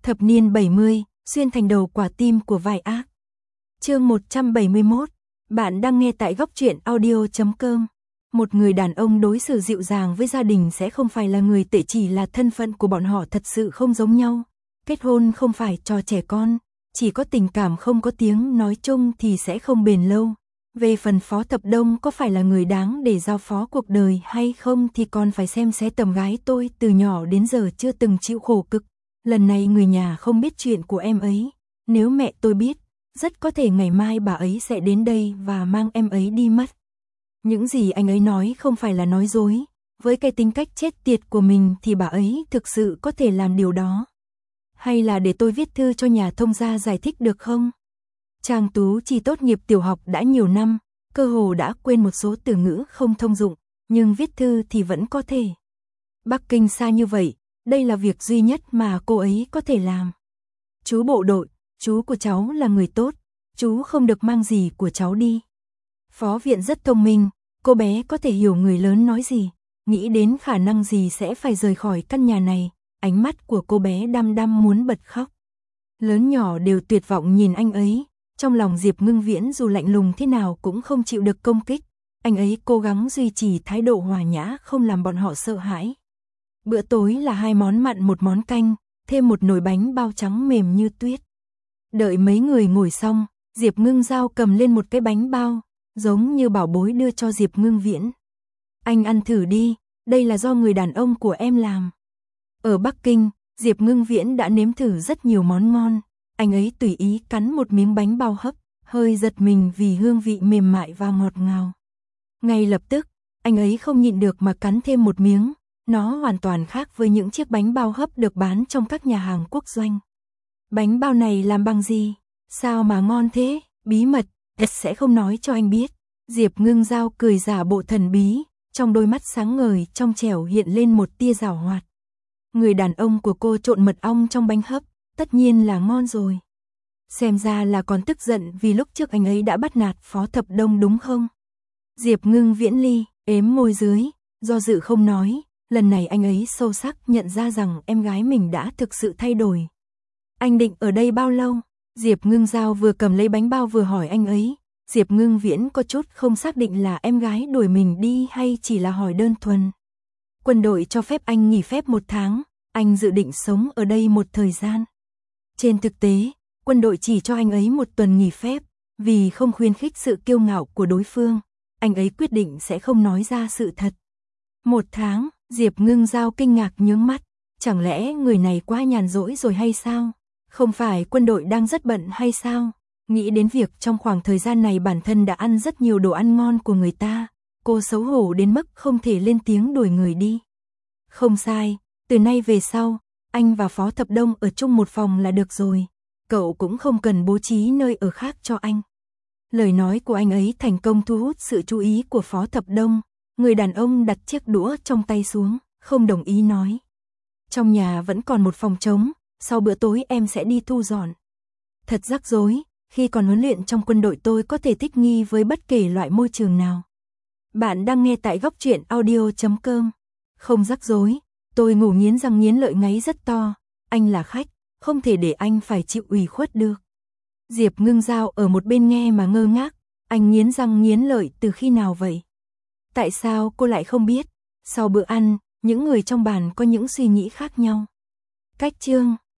Thập niên 70, xuyên thành đầu quả tim của vai ác. Chương 171, bạn đang nghe tại góc truyện audio.com. Một người đàn ông đối xử dịu dàng với gia đình sẽ không phải là người tệ, chỉ là thân phận của bọn họ thật sự không giống nhau. Kết hôn không phải trò trẻ con, chỉ có tình cảm không có tiếng nói chung thì sẽ không bền lâu. Về phần Phó Thập Đông có phải là người đáng để giao phó cuộc đời hay không thì còn phải xem xét. Tầm gái tôi từ nhỏ đến giờ chưa từng chịu khổ cực. Lần này người nhà không biết chuyện của em ấy. Nếu mẹ tôi biết, rất có thể ngày mai bà ấy sẽ đến đây và mang em ấy đi mất. Những gì anh ấy nói không phải là nói dối. Với cái tính cách chết tiệt của mình thì bà ấy thực sự có thể làm điều đó. Hay là để tôi viết thư cho nhà thông gia giải thích được không? Trang Tú chỉ tốt nghiệp tiểu học đã nhiều năm, cơ hồ đã quên một số từ ngữ không thông dụng, nhưng viết thư thì vẫn có thể. Bắc Kinh xa như vậy, đây là việc duy nhất mà cô ấy có thể làm. Chú bộ đội, chú của cháu là người tốt, chú không được mang gì của cháu đi. Phó Viện rất thông minh, cô bé có thể hiểu người lớn nói gì, nghĩ đến khả năng gì sẽ phải rời khỏi căn nhà này, ánh mắt của cô bé đăm đăm muốn bật khóc. Lớn nhỏ đều tuyệt vọng nhìn anh ấy, trong lòng Diệp Ngưng Viễn dù lạnh lùng thế nào cũng không chịu được công kích, anh ấy cố gắng duy trì thái độ hòa nhã không làm bọn họ sợ hãi. Bữa tối là 2 món mặn 1 món canh, thêm một nồi bánh bao trắng mềm như tuyết. Đợi mấy người ngồi xong, Diệp Ngưng Giao cầm lên một cái bánh bao, giống như bảo bối đưa cho Diệp Ngưng Viễn. Anh ăn thử đi, đây là do người đàn ông của em làm. Ở Bắc Kinh, Diệp Ngưng Viễn đã nếm thử rất nhiều món ngon, anh ấy tùy ý cắn một miếng bánh bao hấp, hơi giật mình vì hương vị mềm mại và ngọt ngào. Ngay lập tức, anh ấy không nhịn được mà cắn thêm một miếng, nó hoàn toàn khác với những chiếc bánh bao hấp được bán trong các nhà hàng quốc doanh. Bánh bao này làm bằng gì? Sao mà ngon thế? Bí mật, sẽ không nói cho anh biết. Diệp Ngưng Giao cười giả bộ thần bí, trong đôi mắt sáng ngời trong trẻo hiện lên một tia giảo hoạt. Người đàn ông của cô trộn mật ong trong bánh hấp, tất nhiên là ngon rồi. Xem ra là còn tức giận vì lúc trước anh ấy đã bắt nạt Phó Thập Đông đúng không? Diệp Ngưng Viễn ly, ếm môi dưới, do dự không nói, lần này anh ấy sâu sắc nhận ra rằng em gái mình đã thực sự thay đổi. Anh định ở đây bao lâu? Diệp Ngưng Giao vừa cầm lấy bánh bao vừa hỏi anh ấy. Diệp Ngưng Viễn có chút không xác định là em gái đuổi mình đi hay chỉ là hỏi đơn thuần. Quân đội cho phép anh nghỉ phép 1 tháng, anh dự định sống ở đây một thời gian. Trên thực tế, quân đội chỉ cho anh ấy 1 tuần nghỉ phép, vì không khuyến khích sự kiêu ngạo của đối phương, anh ấy quyết định sẽ không nói ra sự thật. 1 tháng, Diệp Ngưng Giao kinh ngạc nhướng mắt, chẳng lẽ người này quá nhàn rỗi rồi hay sao? Không phải quân đội đang rất bận hay sao? Nghĩ đến việc trong khoảng thời gian này bản thân đã ăn rất nhiều đồ ăn ngon của người ta, cô xấu hổ đến mức không thể lên tiếng đuổi người đi. Không sai, từ nay về sau, anh và Phó Thập Đông ở chung một phòng là được rồi, cậu cũng không cần bố trí nơi ở khác cho anh. Lời nói của anh ấy thành công thu hút sự chú ý của Phó Thập Đông, người đàn ông đặt chiếc đũa trong tay xuống, không đồng ý nói. Trong nhà vẫn còn một phòng trống, sau bữa tối em sẽ đi thu dọn. Thật rắc rối, khi còn huấn luyện trong quân đội tôi có thể thích nghi với bất kể loại môi trường nào. Bạn đang nghe tại góc truyện audio.com. Không rắc rối, tôi ngủ nghiến răng nghiến lợi ngáy rất to, anh là khách, không thể để anh phải chịu ủy khuất được. Diệp Ngưng Giao ở một bên nghe mà ngơ ngác, anh nghiến răng nghiến lợi từ khi nào vậy? Tại sao cô lại không biết? Sau bữa ăn, những người trong bàn có những suy nghĩ khác nhau. Cách chương